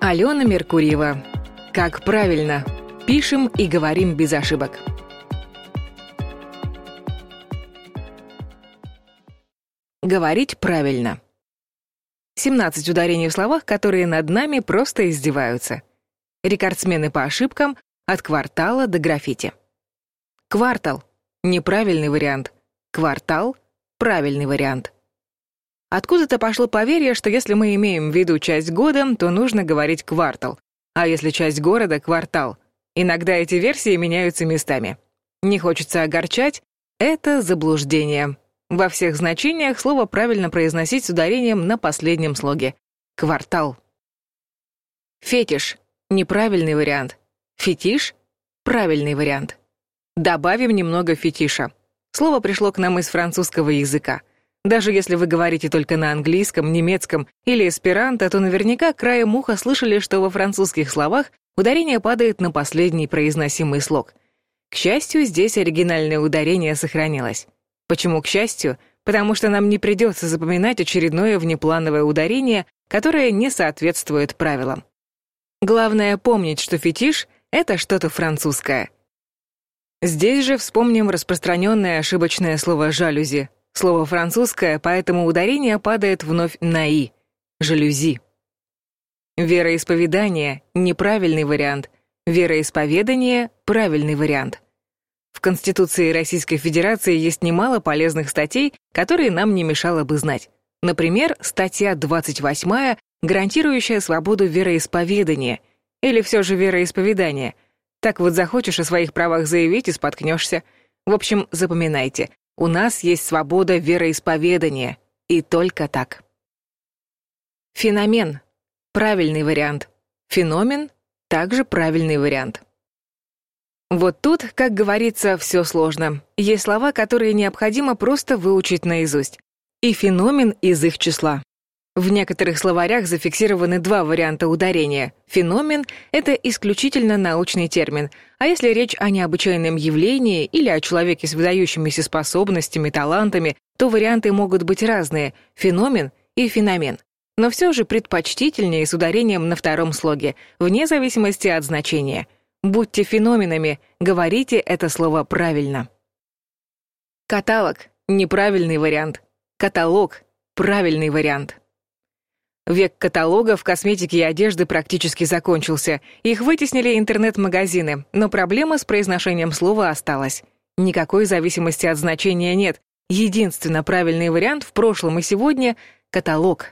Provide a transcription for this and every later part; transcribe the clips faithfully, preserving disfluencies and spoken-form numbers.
Алена Меркурьева. Как правильно. Пишем и говорим без ошибок. Говорить правильно. семнадцать ударений в словах, которые над нами просто издеваются. Рекордсмены по ошибкам от квартала до граффити. Квартал — неправильный вариант. Квартал — правильный вариант. Откуда-то пошло поверье, что если мы имеем в виду часть года, то нужно говорить квартал, а если часть города — квартал. Иногда эти версии меняются местами. Не хочется огорчать — это заблуждение. Во всех значениях слово правильно произносить с ударением на последнем слоге. Квартал. Фетиш — неправильный вариант. Фетиш — правильный вариант. Добавим немного фетиша. Слово пришло к нам из французского языка. Даже если вы говорите только на английском, немецком или эсперанто, то наверняка краем уха слышали, что во французских словах ударение падает на последний произносимый слог. К счастью, здесь оригинальное ударение сохранилось. Почему к счастью? Потому что нам не придется запоминать очередное внеплановое ударение, которое не соответствует правилам. Главное помнить, что фетиш — это что-то французское. Здесь же вспомним распространенное ошибочное слово «жалюзи». Слово французское, поэтому ударение падает вновь на «и» — «жалюзи». Вероисповедание — неправильный вариант. Вероисповедание — правильный вариант. В Конституции Российской Федерации есть немало полезных статей, которые нам не мешало бы знать. Например, статья двадцать восьмая, гарантирующая свободу вероисповедания, или все же вероисповедания. Так вот захочешь о своих правах заявить и споткнешься. В общем, запоминайте. У нас есть свобода вероисповедания. И только так. Феномен — правильный вариант. Феномен — также правильный вариант. Вот тут, как говорится, все сложно. Есть слова, которые необходимо просто выучить наизусть. И феномен из их числа. В некоторых словарях зафиксированы два варианта ударения. Феномен — это исключительно научный термин, а если речь о необычайном явлении или о человеке с выдающимися способностями, талантами, то варианты могут быть разные — феномен и феномен. Но все же предпочтительнее с ударением на втором слоге, вне зависимости от значения. Будьте феноменами, говорите это слово правильно. Каталог — неправильный вариант. Каталог — правильный вариант. Век каталогов косметики и одежды практически закончился. Их вытеснили интернет-магазины, но проблема с произношением слова осталась. Никакой зависимости от значения нет. Единственно правильный вариант в прошлом и сегодня — каталог.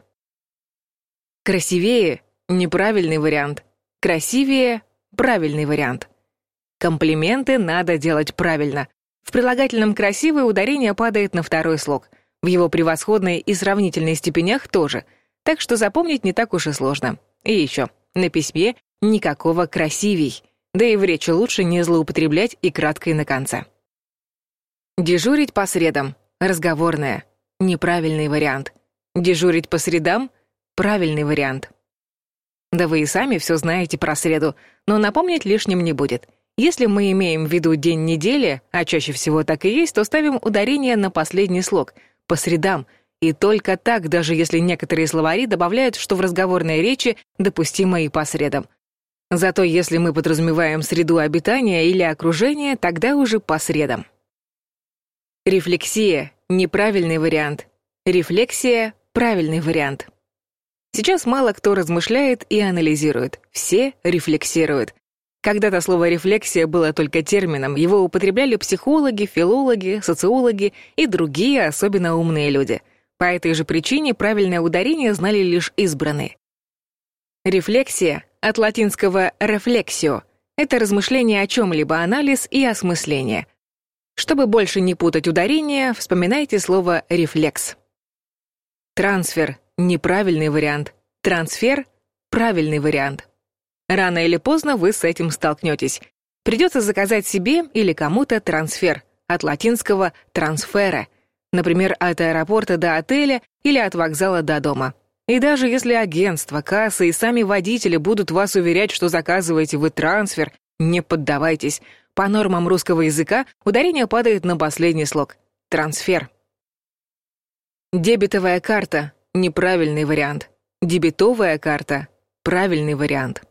Красивее — неправильный вариант. Красивее — правильный вариант. Комплименты надо делать правильно. В прилагательном «красивое» ударение падает на второй слог. В его превосходной и сравнительной степенях тоже. Так что запомнить не так уж и сложно. И еще, на письме никакого «красивей». Да и в речи лучше не злоупотреблять и краткой на конце. Дежурить по средам. Разговорное. Неправильный вариант. Дежурить по средам. Правильный вариант. Да вы и сами все знаете про среду, но напомнить лишним не будет. Если мы имеем в виду день недели, а чаще всего так и есть, то ставим ударение на последний слог. По средам. И только так, даже если некоторые словари добавляют, что в разговорной речи допустимо и по средам. Зато если мы подразумеваем среду обитания или окружения, тогда уже по средам. Рефлексия — неправильный вариант. Рефлексия — правильный вариант. Сейчас мало кто размышляет и анализирует. Все рефлексируют. Когда-то слово «рефлексия» было только термином, его употребляли психологи, филологи, социологи и другие особенно умные люди. По этой же причине правильное ударение знали лишь избранные. Рефлексия, от латинского «reflexio», это размышление о чем-либо, анализ и осмысление. Чтобы больше не путать ударение, вспоминайте слово «рефлекс». Трансфер — неправильный вариант. Трансфер — правильный вариант. Рано или поздно вы с этим столкнетесь. Придется заказать себе или кому-то трансфер, от латинского «трансфера», например, от аэропорта до отеля или от вокзала до дома. И даже если агентство, кассы и сами водители будут вас уверять, что заказываете вы трансфер, не поддавайтесь. По нормам русского языка ударение падает на последний слог. Трансфер. Дебетовая карта — неправильный вариант. Дебетовая карта правильный вариант.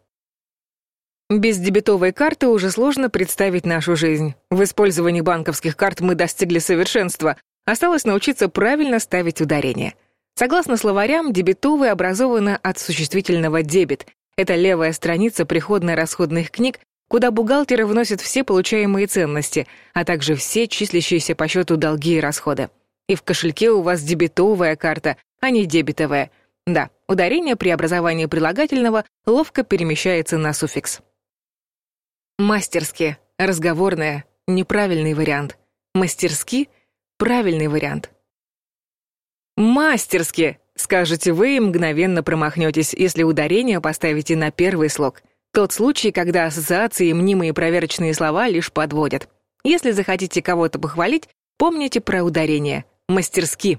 Без дебетовой карты уже сложно представить нашу жизнь. В использовании банковских карт мы достигли совершенства. Осталось научиться правильно ставить ударение. Согласно словарям, дебетовая образована от существительного «дебет». Это левая страница приходно-расходных книг, куда бухгалтеры вносят все получаемые ценности, а также все числящиеся по счету долги и расходы. И в кошельке у вас дебетовая карта, а не дебетовая. Да, ударение при образовании прилагательного ловко перемещается на суффикс. Мастерски, разговорное, неправильный вариант. Мастерски, правильный вариант. Мастерски, скажете вы и мгновенно промахнетесь, если ударение поставите на первый слог. Тот случай, когда ассоциации и мнимые проверочные слова лишь подводят. Если захотите кого-то похвалить, помните про ударение. Мастерски.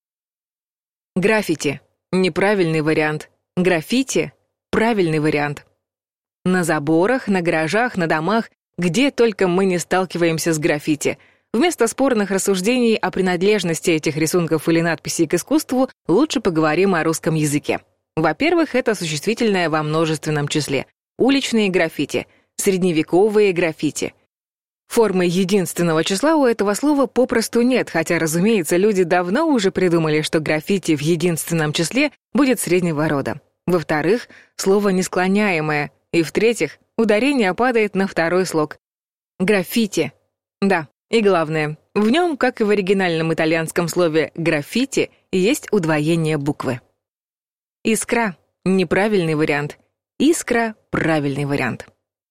Граффити. Неправильный вариант. Граффити. Правильный вариант. На заборах, на гаражах, на домах, где только мы не сталкиваемся с граффити. Вместо спорных рассуждений о принадлежности этих рисунков или надписей к искусству лучше поговорим о русском языке. Во-первых, это существительное во множественном числе. Уличные граффити, средневековые граффити. Формы единственного числа у этого слова попросту нет, хотя, разумеется, люди давно уже придумали, что граффити в единственном числе будет среднего рода. Во-вторых, слово несклоняемое. И в-третьих, ударение падает на второй слог. Граффити. Да, и главное, в нем, как и в оригинальном итальянском слове «граффити», есть удвоение буквы. Искра. Неправильный вариант. Искра — правильный вариант.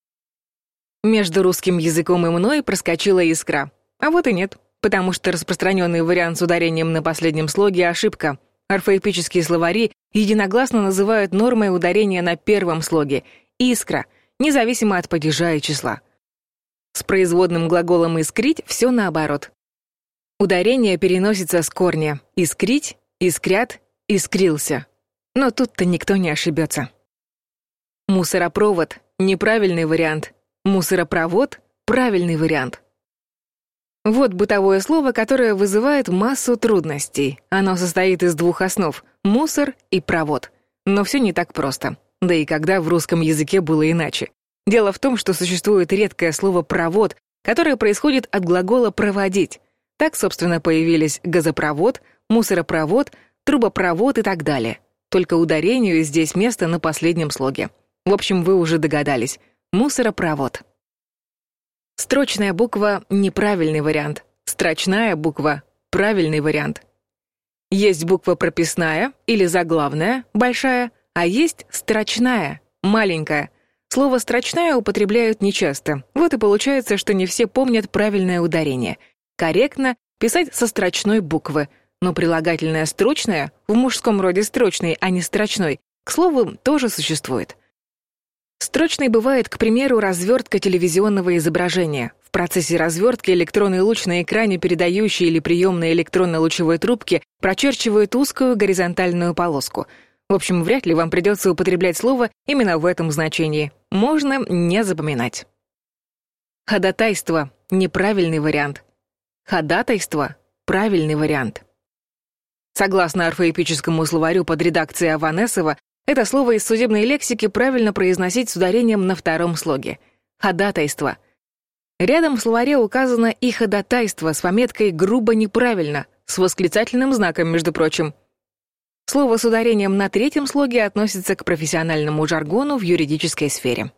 Между русским языком и мной проскочила искра. А вот и нет, потому что распространенный вариант с ударением на последнем слоге — ошибка. Орфоэпические словари единогласно называют нормой ударения на первом слоге — искра, независимо от падежа и числа. С производным глаголом «искрить» все наоборот. Ударение переносится с корня «искрить», «искрят», «искрился». Но тут-то никто не ошибется. Мусоропровод — неправильный вариант. Мусоропровод — правильный вариант. Вот бытовое слово, которое вызывает массу трудностей. Оно состоит из двух основ — мусор и провод. Но все не так просто. Да и когда в русском языке было иначе. Дело в том, что существует редкое слово «провод», которое происходит от глагола «проводить». Так, собственно, появились газопровод, мусоропровод, трубопровод и так далее. Только ударению здесь место на последнем слоге. В общем, вы уже догадались. Мусоропровод. Строчная буква — неправильный вариант. Строчная буква — правильный вариант. Есть буква прописная или заглавная, большая, а есть строчная, маленькая. Слово «строчная» употребляют нечасто. Вот и получается, что не все помнят правильное ударение. Корректно писать со строчной буквы, но прилагательное «строчное» в мужском роде «строчный», а не «строчной», к слову, тоже существует. Строчной бывает, к примеру, развертка телевизионного изображения. В процессе развертки электронный луч на экране передающей или приемной электронно-лучевой трубки прочерчивает узкую горизонтальную полоску. В общем, вряд ли вам придется употреблять слово именно в этом значении. Можно не запоминать. Ходатайство — неправильный вариант. Ходатайство — правильный вариант. Согласно орфоэпическому словарю под редакцией Аванесова, это слово из судебной лексики правильно произносить с ударением на втором слоге. Ходатайство. Рядом в словаре указано и ходатайство с пометкой «грубо неправильно», с восклицательным знаком, между прочим. Слово с ударением на третьем слоге относится к профессиональному жаргону в юридической сфере.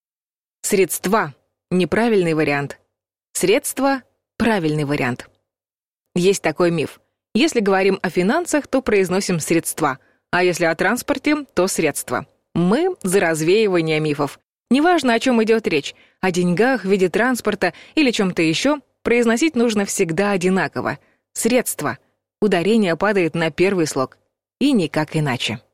Средства. Неправильный вариант. Средства. Правильный вариант. Есть такой миф. Если говорим о финансах, то произносим «средства», а если о транспорте, то «средства». Мы за развеивание мифов. Неважно, о чем идет речь, о деньгах в виде транспорта или чем-то еще, произносить нужно всегда одинаково. Средства. Ударение падает на первый слог. И никак иначе.